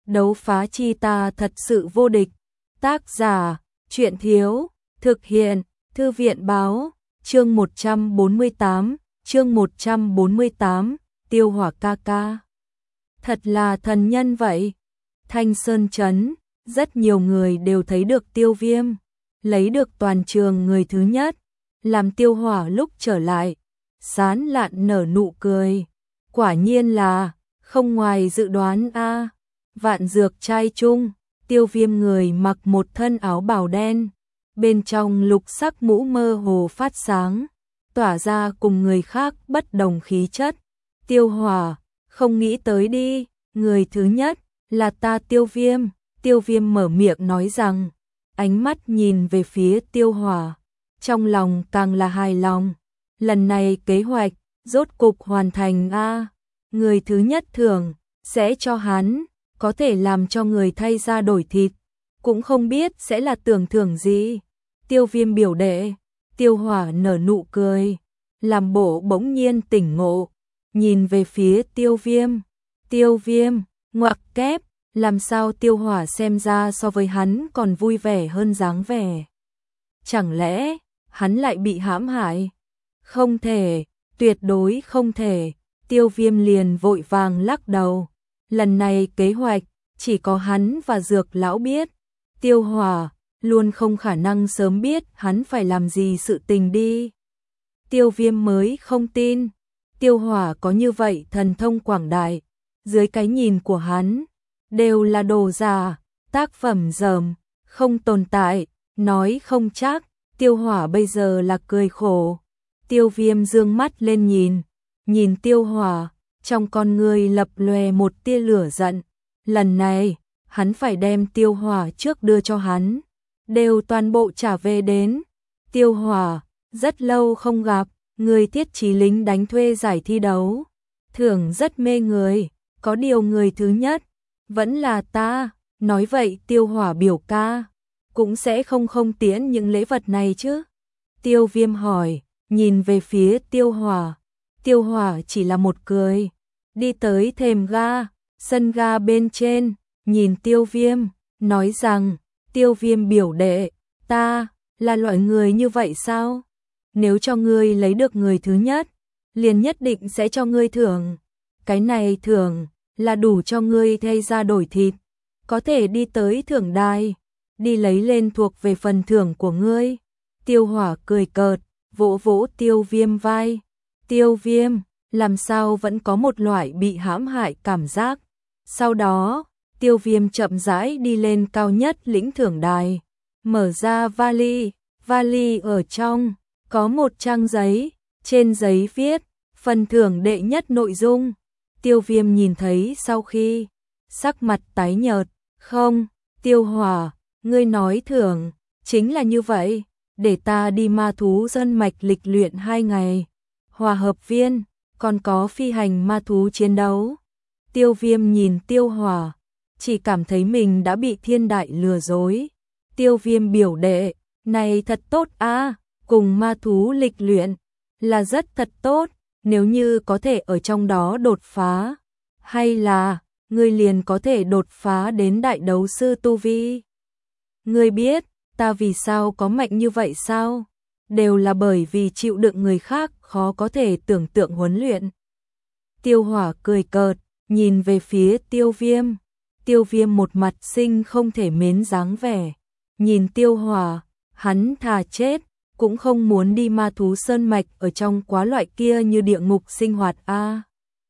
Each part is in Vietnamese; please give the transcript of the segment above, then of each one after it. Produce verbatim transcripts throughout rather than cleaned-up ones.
Đấu phá chi ta thật sự vô địch. Tác giả, Truyện Thiếu, thực hiện, Thư viện Báo, chương một trăm bốn mươi tám, chương một trăm bốn mươi tám, Tiêu Hỏa ca ca. Thật là thần nhân vậy. Thanh Sơn Trấn, rất nhiều người đều thấy được Tiêu Viêm, lấy được toàn trường người thứ nhất, làm Tiêu Hỏa lúc trở lại, sán lạn nở nụ cười. Quả nhiên là, không ngoài dự đoán a. Vạn dược trai chung, Tiêu Viêm người mặc một thân áo bào đen, bên trong lục sắc mũ mơ hồ phát sáng, tỏa ra cùng người khác bất đồng khí chất. Tiêu Hỏa, không nghĩ tới đi, người thứ nhất là ta Tiêu Viêm. Tiêu Viêm mở miệng nói rằng, ánh mắt nhìn về phía Tiêu Hỏa, trong lòng càng là hài lòng. Lần này kế hoạch rốt cục hoàn thành a. Người thứ nhất thưởng sẽ cho hắn, có thể làm cho người thay da đổi thịt, cũng không biết sẽ là tưởng thưởng gì. Tiêu Viêm biểu đệ. Tiêu Hỏa nở nụ cười, làm bộ bỗng nhiên tỉnh ngộ, nhìn về phía Tiêu Viêm. Tiêu Viêm, ngoặc kép, làm sao Tiêu Hỏa xem ra so với hắn còn vui vẻ hơn dáng vẻ. Chẳng lẽ, hắn lại bị hãm hại? Không thể, tuyệt đối không thể. Tiêu Viêm liền vội vàng lắc đầu. Lần này kế hoạch, chỉ có hắn và Dược lão biết. Tiêu Hỏa, luôn không khả năng sớm biết hắn phải làm gì sự tình đi. Tiêu Viêm mới không tin. Tiêu Hỏa có như vậy thần thông quảng đại, dưới cái nhìn của hắn, đều là đồ giả, tác phẩm dởm, không tồn tại, nói không chắc. Tiêu Hỏa bây giờ là cười khổ. Tiêu Viêm dương mắt lên nhìn, nhìn Tiêu Hỏa, trong con người lập lòe một tia lửa giận. Lần này, hắn phải đem Tiêu Hỏa trước đưa cho hắn, đều toàn bộ trả về đến. Tiêu Hỏa, rất lâu không gặp, người Thiết Chí lính đánh thuê giải thi đấu, thưởng rất mê người, có điều người thứ nhất vẫn là ta. Nói vậy Tiêu Hỏa biểu ca cũng sẽ không không tiễn những lễ vật này chứ? Tiêu Viêm hỏi, nhìn về phía Tiêu Hỏa. Tiêu Hỏa chỉ là một cười, đi tới thềm ga, sân ga bên trên, nhìn Tiêu Viêm, nói rằng, Tiêu Viêm biểu đệ, ta là loại người như vậy sao? Nếu cho ngươi lấy được người thứ nhất, liền nhất định sẽ cho ngươi thưởng. Cái này thưởng là đủ cho ngươi thay da đổi thịt, có thể đi tới thưởng đài, đi lấy lên thuộc về phần thưởng của ngươi. Tiêu Hỏa cười cợt, vỗ vỗ Tiêu Viêm vai. Tiêu Viêm, làm sao vẫn có một loại bị hãm hại cảm giác. Sau đó, Tiêu Viêm chậm rãi đi lên cao nhất lĩnh thưởng đài, mở ra vali, vali ở trong có một trang giấy, trên giấy viết phần thưởng đệ nhất nội dung. Tiêu Viêm nhìn thấy sau khi, sắc mặt tái nhợt. Không, Tiêu Hỏa, ngươi nói thưởng chính là như vậy, để ta đi ma thú sơn mạch lịch luyện hai ngày, hòa hợp viên, còn có phi hành ma thú chiến đấu. Tiêu Viêm nhìn Tiêu Hỏa, chỉ cảm thấy mình đã bị thiên đại lừa dối. Tiêu Viêm biểu đệ, này thật tốt a, cùng ma thú lịch luyện là rất thật tốt, nếu như có thể ở trong đó đột phá, hay là ngươi liền có thể đột phá đến đại đấu sư tu vi. Ngươi biết ta vì sao có mạnh như vậy sao? Đều là bởi vì chịu đựng người khác khó có thể tưởng tượng huấn luyện. Tiêu Hỏa cười cợt, nhìn về phía Tiêu Viêm. Tiêu Viêm một mặt sinh không thể mến dáng vẻ, nhìn Tiêu Hỏa, hắn thà chết cũng không muốn đi ma thú sơn mạch ở trong quá loại kia như địa ngục sinh hoạt a.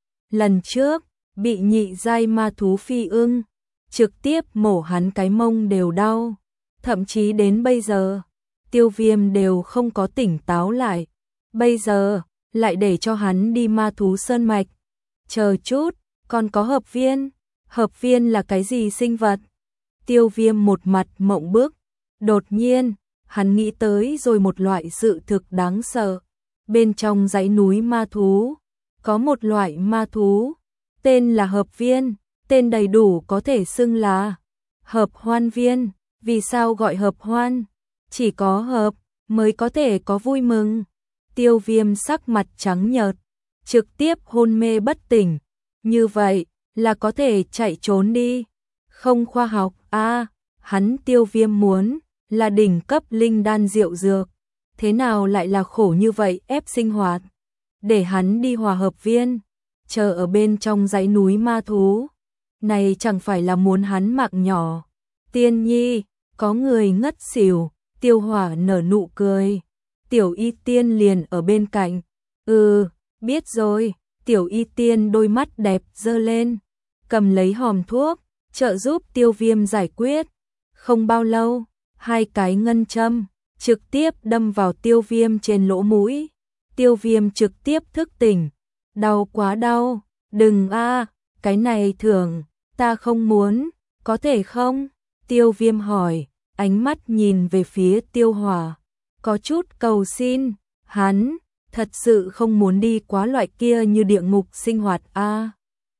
Lần trước, bị nhị giai ma thú phi ưng trực tiếp mổ hắn cái mông đều đau, thậm chí đến bây giờ, Tiêu Viêm đều không có tỉnh táo lại. Bây giờ, lại để cho hắn đi ma thú sơn mạch. Chờ chút, còn có hợp viên. Hợp viên là cái gì sinh vật? Tiêu Viêm một mặt mộng bức. Đột nhiên, hắn nghĩ tới rồi một loại sự thực đáng sợ. Bên trong dãy núi ma thú, có một loại ma thú, tên là hợp viên, tên đầy đủ có thể xưng là hợp hoan viên. Vì sao gọi hợp hoan? Chỉ có hợp mới có thể có vui mừng. Tiêu Viêm sắc mặt trắng nhợt, trực tiếp hôn mê bất tỉnh. Như vậy là có thể chạy trốn đi. Không khoa học a, hắn Tiêu Viêm muốn là đỉnh cấp linh đan diệu dược, thế nào lại là khổ như vậy ép sinh hoạt, để hắn đi hòa hợp viên, chờ ở bên trong dãy núi ma thú, này chẳng phải là muốn hắn mạng nhỏ. Tiên nhi, có người ngất xỉu, Tiêu Hỏa nở nụ cười, Tiểu Y Tiên liền ở bên cạnh, ừ, biết rồi, Tiểu Y Tiên đôi mắt đẹp dơ lên, cầm lấy hòm thuốc, trợ giúp Tiêu Viêm giải quyết. Không bao lâu, hai cái ngân châm trực tiếp đâm vào Tiêu Viêm trên lỗ mũi. Tiêu Viêm trực tiếp thức tỉnh. Đau quá đau, đừng a, cái này thường, ta không muốn, có thể không? Tiêu Viêm hỏi, ánh mắt nhìn về phía Tiêu Hỏa, có chút cầu xin, hắn thật sự không muốn đi quá loại kia như địa ngục sinh hoạt a.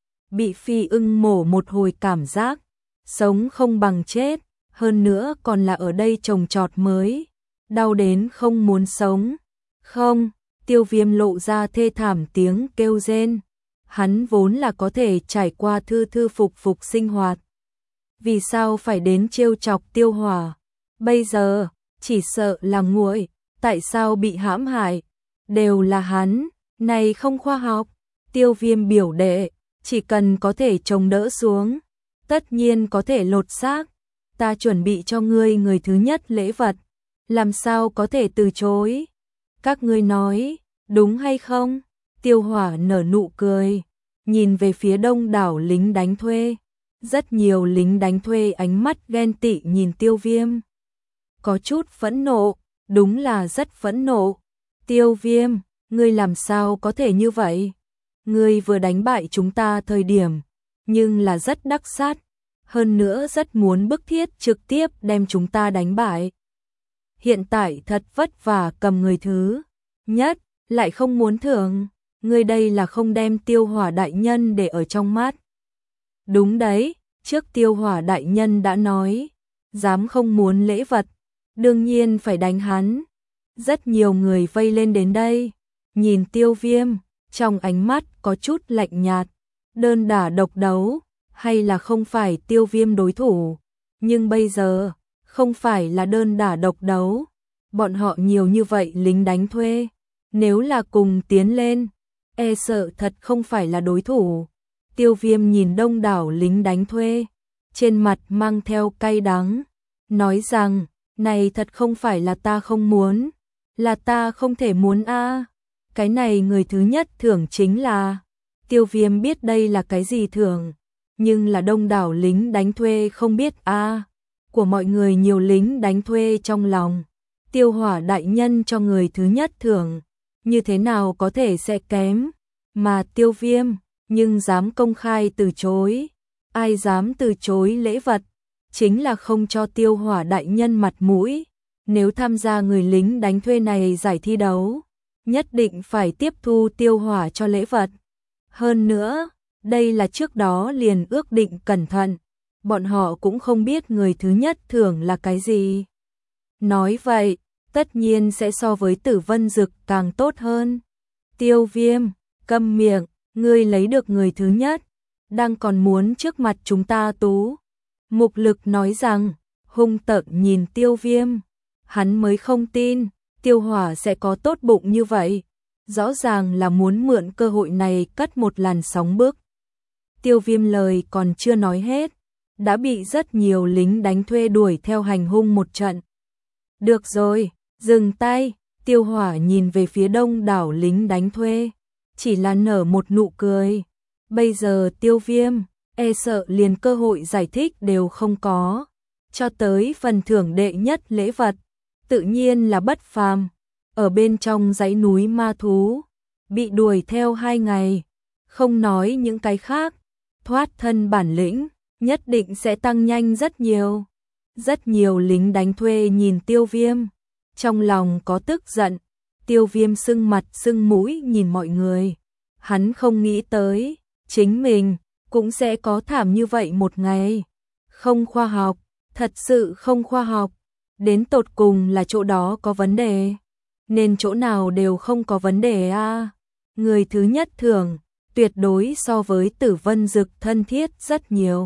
Bị phi ưng mổ một hồi cảm giác sống không bằng chết, hơn nữa còn là ở đây trồng trọt mới, đau đến không muốn sống. Không, Tiêu Viêm lộ ra thê thảm tiếng kêu rên. Hắn vốn là có thể trải qua thư thư phục phục sinh hoạt, vì sao phải đến trêu chọc Tiêu Hỏa? Bây giờ chỉ sợ là nguội, tại sao bị hãm hại? Đều là hắn, này không khoa học. Tiêu Viêm biểu đệ, chỉ cần có thể chống đỡ xuống, tất nhiên có thể lột xác. Ta chuẩn bị cho ngươi người thứ nhất lễ vật, làm sao có thể từ chối? Các ngươi nói, đúng hay không? Tiêu Hỏa nở nụ cười, nhìn về phía đông đảo lính đánh thuê. Rất nhiều lính đánh thuê ánh mắt ghen tị nhìn Tiêu Viêm. Có chút phẫn nộ, đúng là rất phẫn nộ. Tiêu Viêm, ngươi làm sao có thể như vậy? Ngươi vừa đánh bại chúng ta thời điểm, nhưng là rất đắc sát, hơn nữa rất muốn bức thiết trực tiếp đem chúng ta đánh bại. Hiện tại thật vất vả cầm người thứ nhất, lại không muốn thưởng, ngươi đây là không đem Tiêu Hỏa đại nhân để ở trong mắt. Đúng đấy, trước Tiêu Hỏa đại nhân đã nói, dám không muốn lễ vật, đương nhiên phải đánh hắn. Rất nhiều người vây lên đến đây, nhìn Tiêu Viêm, trong ánh mắt có chút lạnh nhạt, đơn đả độc đấu, hay là không phải Tiêu Viêm đối thủ. Nhưng bây giờ, không phải là đơn đả độc đấu, bọn họ nhiều như vậy lính đánh thuê, nếu là cùng tiến lên, e sợ thật không phải là đối thủ. Tiêu Viêm nhìn đông đảo lính đánh thuê, trên mặt mang theo cay đắng, nói rằng, này thật không phải là ta không muốn, là ta không thể muốn a. Cái này người thứ nhất thưởng chính là, Tiêu Viêm biết đây là cái gì thưởng, nhưng là đông đảo lính đánh thuê không biết a. Của mọi người nhiều lính đánh thuê trong lòng, Tiêu Hỏa đại nhân cho người thứ nhất thưởng, như thế nào có thể sẽ kém, mà Tiêu Viêm nhưng dám công khai từ chối. Ai dám từ chối lễ vật, chính là không cho Tiêu Hỏa đại nhân mặt mũi. Nếu tham gia người lính đánh thuê này giải thi đấu, nhất định phải tiếp thu Tiêu Hỏa cho lễ vật. Hơn nữa, đây là trước đó liền ước định cẩn thận, bọn họ cũng không biết người thứ nhất thưởng là cái gì. Nói vậy, tất nhiên sẽ so với Tử Vân Dực càng tốt hơn. Tiêu Viêm, câm miệng, ngươi lấy được người thứ nhất, đang còn muốn trước mặt chúng ta tú. Mục Lực nói rằng, hung tợn nhìn Tiêu Viêm, hắn mới không tin, Tiêu Hỏa sẽ có tốt bụng như vậy, rõ ràng là muốn mượn cơ hội này cất một làn sóng bước. Tiêu Viêm lời còn chưa nói hết, đã bị rất nhiều lính đánh thuê đuổi theo hành hung một trận. Được rồi, dừng tay, Tiêu Hỏa nhìn về phía đông đảo lính đánh thuê, chỉ là nở một nụ cười. Bây giờ Tiêu Viêm, e sợ liền cơ hội giải thích đều không có, cho tới phần thưởng đệ nhất lễ vật, tự nhiên là bất phàm. Ở bên trong dãy núi ma thú, bị đuổi theo hai ngày, không nói những cái khác, thoát thân bản lĩnh, nhất định sẽ tăng nhanh rất nhiều. Rất nhiều lính đánh thuê nhìn Tiêu Viêm, trong lòng có tức giận. Tiêu Viêm sưng mặt sưng mũi nhìn mọi người, hắn không nghĩ tới, chính mình cũng sẽ có thảm như vậy một ngày. Không khoa học, thật sự không khoa học, đến tột cùng là chỗ đó có vấn đề, nên chỗ nào đều không có vấn đề a. À. Người thứ nhất thưởng, tuyệt đối so với Tử Vân Dực thân thiết rất nhiều.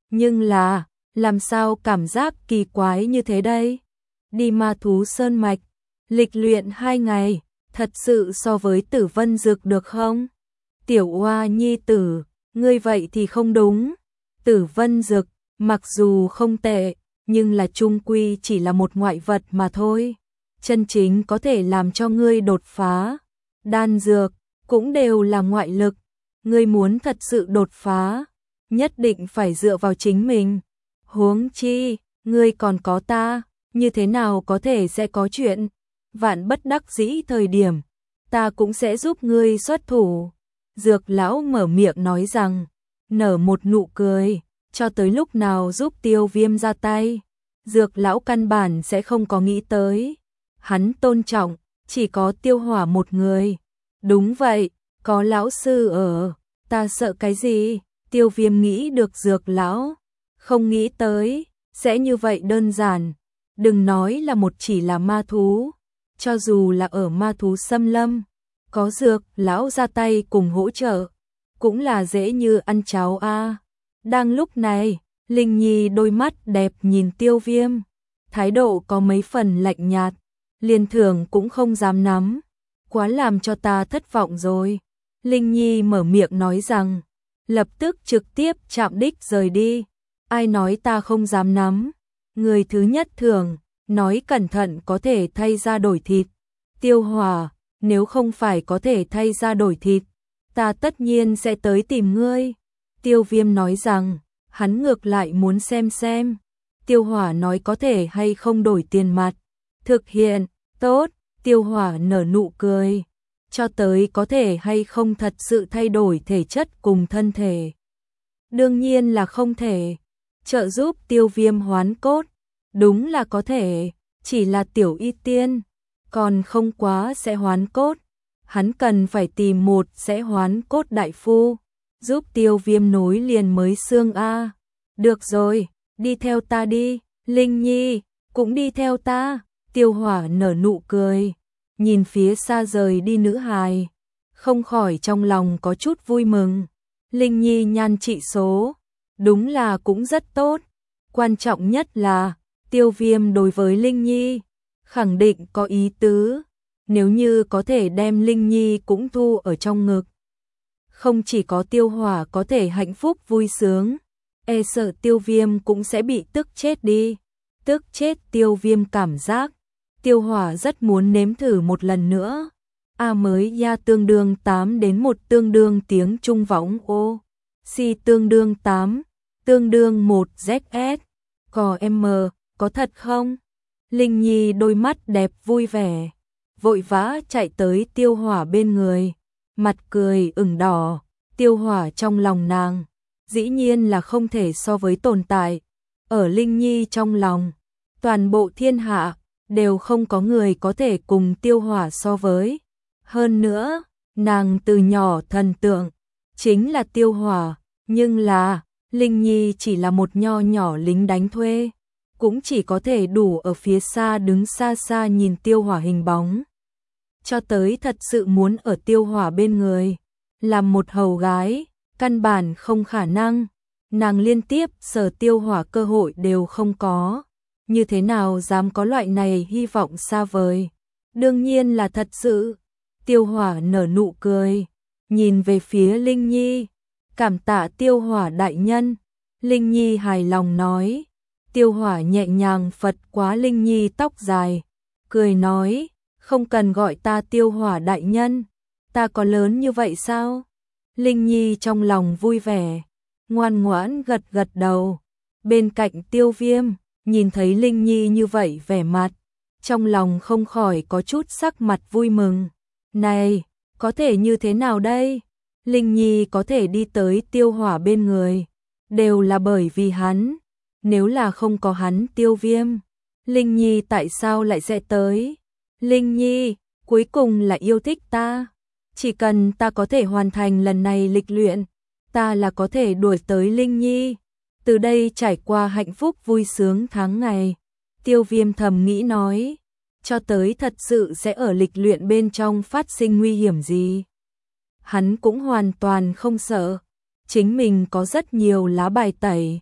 Nhưng là, làm sao cảm giác kỳ quái như thế đây? Đi ma thú sơn mạch, lịch luyện hai ngày, thật sự so với Tử Vân Dực được không? Tiểu Oa nhi tử, ngươi vậy thì không đúng. Tử Vân Dực, mặc dù không tệ, nhưng là chung quy chỉ là một ngoại vật mà thôi. Chân chính có thể làm cho ngươi đột phá, đan dược cũng đều là ngoại lực. Ngươi muốn thật sự đột phá, nhất định phải dựa vào chính mình. Huống chi, ngươi còn có ta, như thế nào có thể sẽ có chuyện? Vạn bất đắc dĩ thời điểm, ta cũng sẽ giúp ngươi xuất thủ. Dược lão mở miệng nói rằng, nở một nụ cười, cho tới lúc nào giúp Tiêu Viêm ra tay. Dược lão căn bản sẽ không có nghĩ tới. Hắn tôn trọng, chỉ có Tiêu Hỏa một người. Đúng vậy, có lão sư ở, ta sợ cái gì? Tiêu Viêm nghĩ được dược lão, không nghĩ tới, sẽ như vậy đơn giản. Đừng nói là một chỉ là ma thú, cho dù là ở ma thú xâm lâm, có dược lão ra tay cùng hỗ trợ, cũng là dễ như ăn cháo a. Đang lúc này, Linh Nhi đôi mắt đẹp nhìn Tiêu Viêm, thái độ có mấy phần lạnh nhạt, liền thưởng cũng không dám nắm, quá làm cho ta thất vọng rồi. Linh Nhi mở miệng nói rằng, lập tức trực tiếp chạm đích rời đi. Ai nói ta không dám nắm? Người thứ nhất thường, nói cẩn thận có thể thay ra đổi thịt. Tiêu Hỏa, nếu không phải có thể thay ra đổi thịt, ta tất nhiên sẽ tới tìm ngươi. Tiêu Viêm nói rằng, hắn ngược lại muốn xem xem. Tiêu Hỏa nói có thể hay không đổi tiền mặt. Thực hiện, tốt, Tiêu Hỏa nở nụ cười. Cho tới có thể hay không thật sự thay đổi thể chất cùng thân thể. Đương nhiên là không thể. Trợ giúp Tiêu Viêm hoán cốt, đúng là có thể, chỉ là tiểu y tiên, còn không quá sẽ hoán cốt. Hắn cần phải tìm một sẽ hoán cốt đại phu, giúp Tiêu Viêm nối liền mới xương a. Được rồi, đi theo ta đi, Linh Nhi, cũng đi theo ta. Tiêu Hỏa nở nụ cười, nhìn phía xa rời đi nữ hài, không khỏi trong lòng có chút vui mừng. Linh Nhi nhan trị số, đúng là cũng rất tốt. Quan trọng nhất là, Tiêu Viêm đối với Linh Nhi, khẳng định có ý tứ. Nếu như có thể đem Linh Nhi cũng thu ở trong ngực, không chỉ có Tiêu Hỏa có thể hạnh phúc vui sướng, e sợ Tiêu Viêm cũng sẽ bị tức chết đi. Tức chết Tiêu Viêm cảm giác, Tiêu Hỏa rất muốn nếm thử một lần nữa. A mới ya tương đương tám đến một tương đương tiếng Trung võng ô. Si tương đương tám, tương đương một Z S. Có M, có thật không? Linh Nhi đôi mắt đẹp vui vẻ, vội vã chạy tới Tiêu Hỏa bên người, mặt cười ửng đỏ. Tiêu Hỏa trong lòng nàng, dĩ nhiên là không thể so với tồn tại. Ở Linh Nhi trong lòng, toàn bộ thiên hạ, đều không có người có thể cùng Tiêu Hỏa so với. Hơn nữa, nàng từ nhỏ thần tượng, chính là Tiêu Hỏa. Nhưng là, Linh Nhi chỉ là một nho nhỏ lính đánh thuê, cũng chỉ có thể đủ ở phía xa đứng xa xa nhìn Tiêu Hỏa hình bóng. Cho tới thật sự muốn ở Tiêu Hỏa bên người, làm một hầu gái, căn bản không khả năng. Nàng liên tiếp sờ Tiêu Hỏa cơ hội đều không có, như thế nào dám có loại này hy vọng xa vời. Đương nhiên là thật sự. Tiêu Hỏa nở nụ cười, nhìn về phía Linh Nhi. Cảm tạ Tiêu Hỏa đại nhân. Linh Nhi hài lòng nói. Tiêu Hỏa nhẹ nhàng phật quá Linh Nhi tóc dài, cười nói, không cần gọi ta Tiêu Hỏa đại nhân, ta có lớn như vậy sao? Linh Nhi trong lòng vui vẻ, ngoan ngoãn gật gật đầu. Bên cạnh Tiêu Viêm, nhìn thấy Linh Nhi như vậy vẻ mặt, trong lòng không khỏi có chút sắc mặt vui mừng. Này, có thể như thế nào đây? Linh Nhi có thể đi tới Tiêu Hỏa bên người, đều là bởi vì hắn. Nếu là không có hắn Tiêu Viêm, Linh Nhi tại sao lại sẽ tới? Linh Nhi, cuối cùng là yêu thích ta. Chỉ cần ta có thể hoàn thành lần này lịch luyện, ta là có thể đuổi tới Linh Nhi. Từ đây trải qua hạnh phúc vui sướng tháng ngày. Tiêu Viêm thầm nghĩ nói, cho tới thật sự sẽ ở lịch luyện bên trong phát sinh nguy hiểm gì. Hắn cũng hoàn toàn không sợ, chính mình có rất nhiều lá bài tẩy.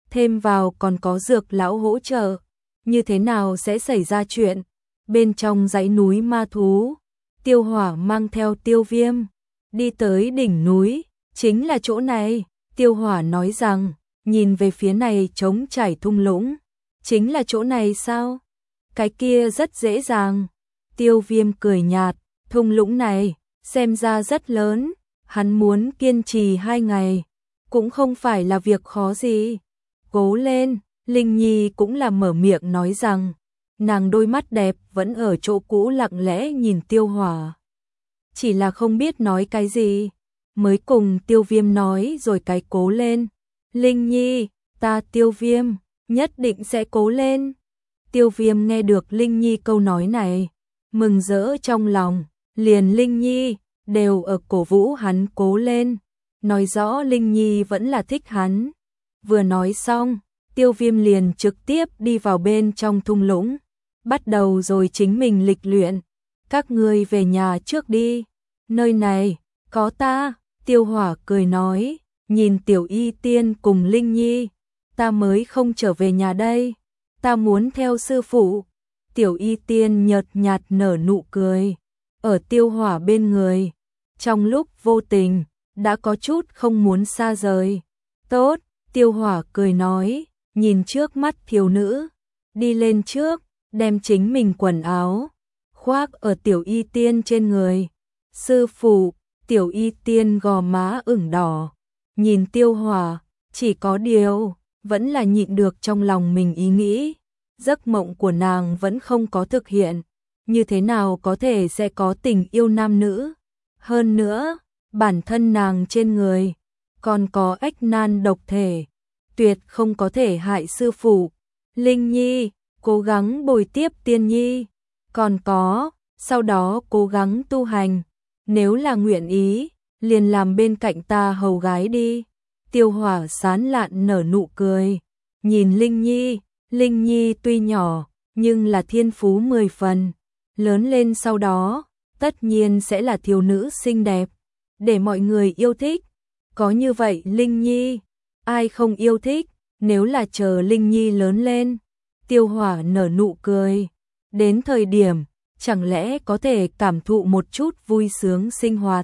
thêm vào còn có dược lão hỗ trợ, như thế nào sẽ xảy ra chuyện? Bên trong dãy núi ma thú, Tiêu Hỏa mang theo Tiêu Viêm, đi tới đỉnh núi, chính là chỗ này. Tiêu Hỏa nói rằng, nhìn về phía này trống trải thung lũng, chính là chỗ này sao? Cái kia rất dễ dàng. Tiêu Viêm cười nhạt, thung lũng này, xem ra rất lớn, hắn muốn kiên trì hai ngày, cũng không phải là việc khó gì. Cố lên, Linh Nhi cũng là mở miệng nói rằng, nàng đôi mắt đẹp vẫn ở chỗ cũ lặng lẽ nhìn Tiêu Hỏa. Chỉ là không biết nói cái gì, mới cùng Tiêu Viêm nói rồi cái cố lên. Linh Nhi, ta Tiêu Viêm, nhất định sẽ cố lên. Tiêu Viêm nghe được Linh Nhi câu nói này, mừng rỡ trong lòng, liền Linh Nhi, đều ở cổ vũ hắn cố lên, nói rõ Linh Nhi vẫn là thích hắn. Vừa nói xong, Tiêu Viêm liền trực tiếp đi vào bên trong thung lũng, bắt đầu rồi chính mình lịch luyện. Các ngươi về nhà trước đi, nơi này, có ta. Tiêu Hỏa cười nói, nhìn Tiểu Y Tiên cùng Linh Nhi, ta mới không trở về nhà đây, ta muốn theo sư phụ. Tiểu Y Tiên nhợt nhạt nở nụ cười, ở Tiêu Hỏa bên người, trong lúc vô tình, đã có chút không muốn xa rời. Tốt, Tiêu Hỏa cười nói, nhìn trước mắt thiếu nữ, đi lên trước, đem chính mình quần áo, khoác ở Tiểu Y Tiên trên người. Sư phụ, Tiểu Y Tiên gò má ửng đỏ, nhìn Tiêu Hỏa, chỉ có điều, vẫn là nhịn được trong lòng mình ý nghĩ. Giấc mộng của nàng vẫn không có thực hiện, như thế nào có thể sẽ có tình yêu nam nữ. Hơn nữa, bản thân nàng trên người, còn có ách nan độc thể, tuyệt không có thể hại sư phụ. Linh Nhi, cố gắng bồi tiếp Tiên Nhi, còn có, sau đó cố gắng tu hành, nếu là nguyện ý, liền làm bên cạnh ta hầu gái đi. Tiêu Hỏa sán lạn nở nụ cười, nhìn Linh Nhi, Linh Nhi tuy nhỏ, nhưng là thiên phú mười phần, lớn lên sau đó, tất nhiên sẽ là thiếu nữ xinh đẹp, để mọi người yêu thích. Có như vậy Linh Nhi, ai không yêu thích, nếu là chờ Linh Nhi lớn lên. Tiêu Hỏa nở nụ cười, đến thời điểm, chẳng lẽ có thể cảm thụ một chút vui sướng sinh hoạt.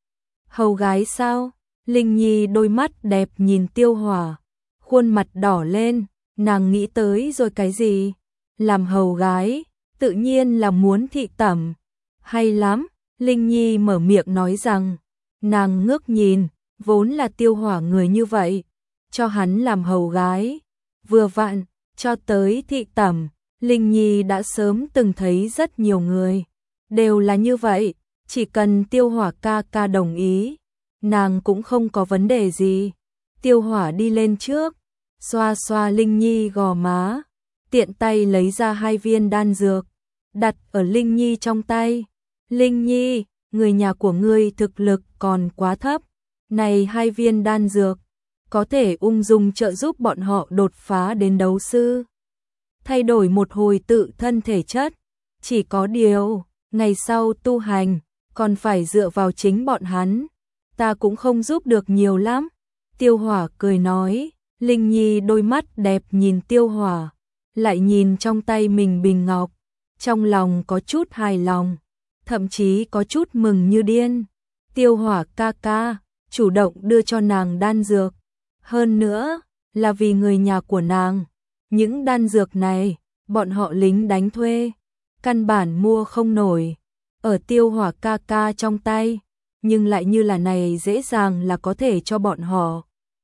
Hầu gái sao? Linh Nhi đôi mắt đẹp nhìn Tiêu Hỏa, khuôn mặt đỏ lên, nàng nghĩ tới rồi cái gì? Làm hầu gái, tự nhiên là muốn thị tẩm. Hay lắm, Linh Nhi mở miệng nói rằng, nàng ngước nhìn, vốn là Tiêu Hỏa người như vậy, cho hắn làm hầu gái, vừa vặn, cho tới thị tẩm. Linh Nhi đã sớm từng thấy rất nhiều người, đều là như vậy, chỉ cần Tiêu Hỏa ca ca đồng ý, nàng cũng không có vấn đề gì. Tiêu Hỏa đi lên trước, xoa xoa Linh Nhi gò má, tiện tay lấy ra hai viên đan dược, đặt ở Linh Nhi trong tay. Linh Nhi, người nhà của ngươi thực lực còn quá thấp, này hai viên đan dược, có thể ung dung trợ giúp bọn họ đột phá đến đấu sư, thay đổi một hồi tự thân thể chất. Chỉ có điều, ngày sau tu hành, còn phải dựa vào chính bọn hắn, ta cũng không giúp được nhiều lắm. Tiêu Hỏa cười nói, Linh Nhi đôi mắt đẹp nhìn Tiêu Hỏa, lại nhìn trong tay mình bình ngọc, trong lòng có chút hài lòng, thậm chí có chút mừng như điên. Tiêu Hỏa ca ca, chủ động đưa cho nàng đan dược, hơn nữa, là vì người nhà của nàng. Những đan dược này, bọn họ lính đánh thuê, căn bản mua không nổi, ở Tiêu Hỏa ca ca trong tay, nhưng lại như là này dễ dàng là có thể cho bọn họ,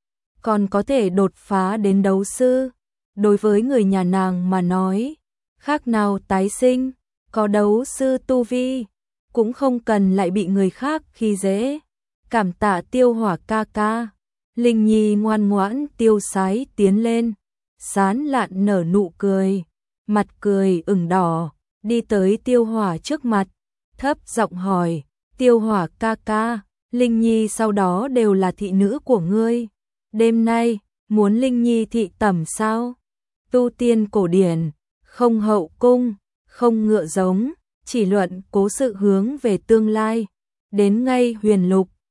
còn có thể đột phá đến đấu sư. Đối với người nhà nàng mà nói, khác nào tái sinh, có đấu sư tu vi, cũng không cần lại bị người khác khi dễ. Cảm tạ Tiêu Hỏa ca ca. Linh Nhi ngoan ngoãn tiêu sái tiến lên, sán lạn nở nụ cười, mặt cười ửng đỏ, đi tới Tiêu Hỏa trước mặt, thấp giọng hỏi, Tiêu Hỏa ca ca, Linh Nhi sau đó đều là thị nữ của ngươi, đêm nay, muốn Linh Nhi thị tẩm sao? Tu tiên cổ điển, không hậu cung, không ngựa giống, chỉ luận cố sự hướng về tương lai, đến ngay huyền lục,